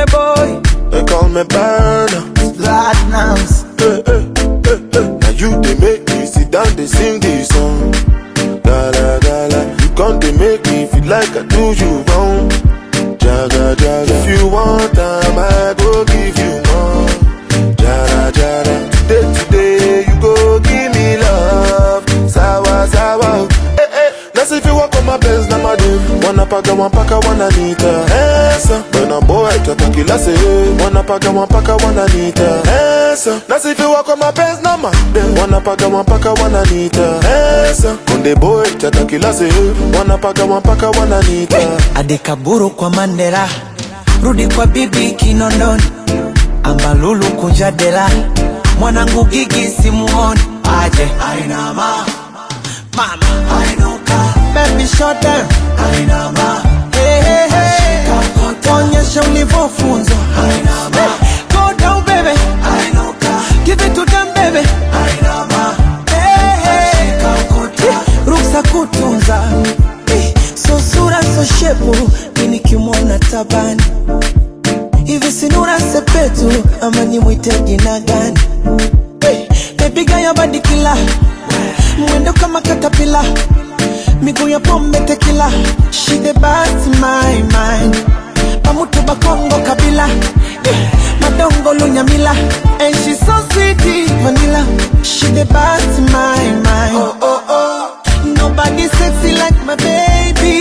boy. They call me Burner. Platinums. Now you they make me sit down, they sing this song. Gala gala, you can't they make me feel like I do you wrong. Jaga jaga, if you want time, I go give you more. Jara jara, today you go give me love. Sawa sawa, let's if you walk on my best, now my day. Wanna paka, wanna nita. Esa, when a boy tataki la say. Wanna paka, wanna nita. Esa, let's if you walk on my best, now my day. Wanna paka, wanna nita. Esa, when the boy tataki la say. Wanna paka, wanna nita. Adekaburu kwa Mandela, rudi kwa bibi Kinondoni, Ambalulu kunjadela, mwanangu Gigi simuoni. Aje Ainama, mama Ainuka, baby short down Ainama, hey hey hey, onyesha ulivyofunzwa Ainama, go down baby Ainuka, give it to them baby Ainama, hey hey, ruksa kutunza, so sura so shepu, mini kimona tabani, hivi sinura sepetu, ama ni mwite jina gani? Baby girl your body killer, mwendo kama katapila, miguu ya pombe tequila. She the best my mind, pamutu bakongo kabila, madongo lunyamila. And she so sweet vanilla. She the best my mind. Oh oh oh, nobody sexy like my baby.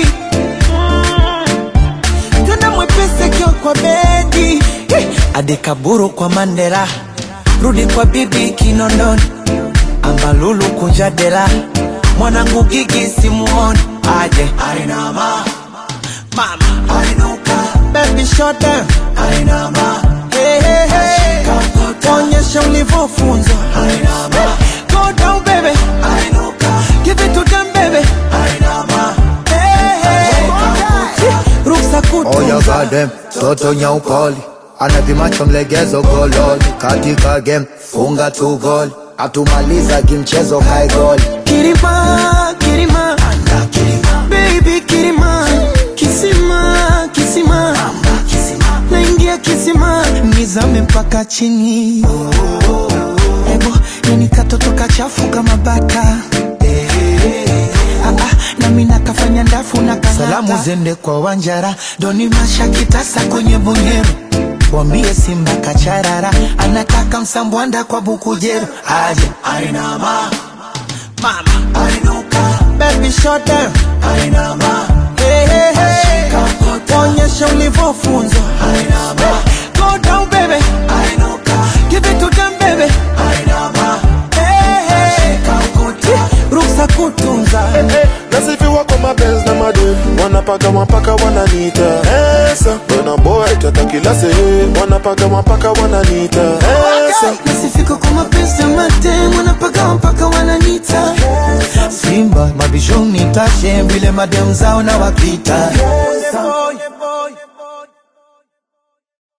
Tena mwepese kio kwa bedi. Adekaburu kwa Mandela, rudi kwa bibi Kinondoni, Ambalulu kunjadela, mwanangu Gigi simuoni. Aje Ainama, mama Ainuka, baby short down Ainama, hey hey hey, onyesha ulivyofunzwa Ainama, go down baby Ainuka, give it to them baby Ainama, hey hey, ruksa kutunza. Oh ya gadem, toto nyaupoli, anavimacho mlegezo gololi. Katika game, funga tu goli, atumaliza kimchezo kai goli. Kirima, kirima, anda kirima, baby kirima, kisima, kisima, amba kisima, naingia kisima, nizame mpaka chini. Ebo, yani katoto kachafu kama bata. Na mina kafanya ndafu na kanata. Salamu zende kwa Wanjara, doni masha kitasa kwenye Bunyero. Wambie Simba kacharara, anataka msambwanda kwa Bukujero. Aje Ainama, mama Ainuka, baby short down Ainama, hey hey hey, onyesha ulivyofunzwa Ainama, go down baby Ainuka, give it to them baby Ainama, hey hey, ruksa kutunza. Let's if you walk on my best, now my day. Wanna paka, wanna nita. Esa, when a boy tataki la say. Wanna paka, wanna nita. Esa, nasifika kwa mapenzi ya mate, wanapaka wananita. Simba mabishoni tashe, vile madem zao na wapita.